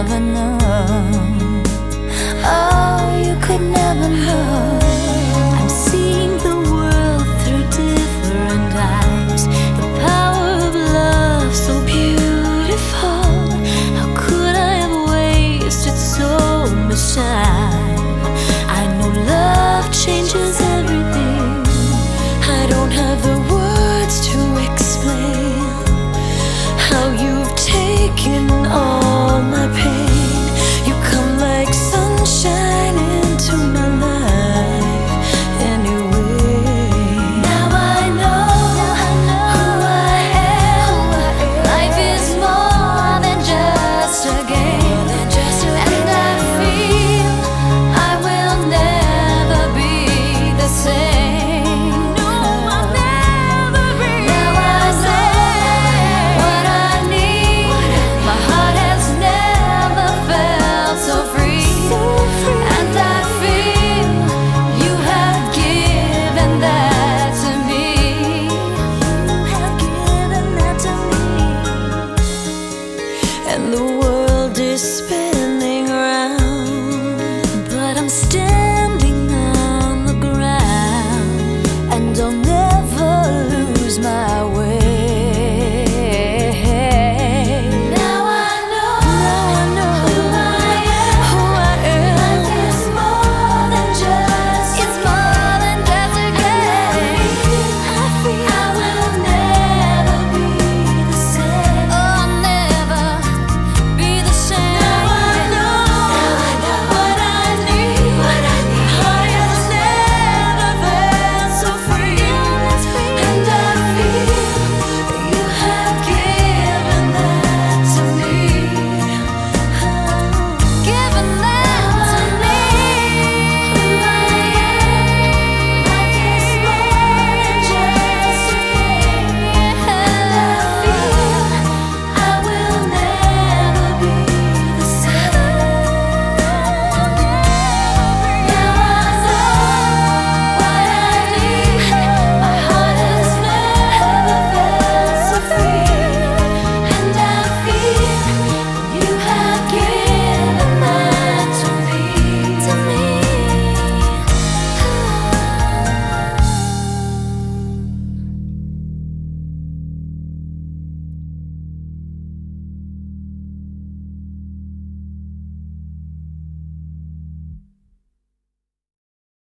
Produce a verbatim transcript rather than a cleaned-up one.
never know. Oh, you could never know. I'm seeing the world through different eyes. The power of love, so beautiful. How could I have wasted so much time? I know love changes everything. I don't have the words to explain how you've taken all my pain. You come like sunshine into my life anyway. Now I know who I am. Life is more than just a game, and I feel I will never be the same. No, I'll never be. Now I know what I need. My heart has never felt so free, and I feel you have given that to me. You have given that to me, and the world is spared.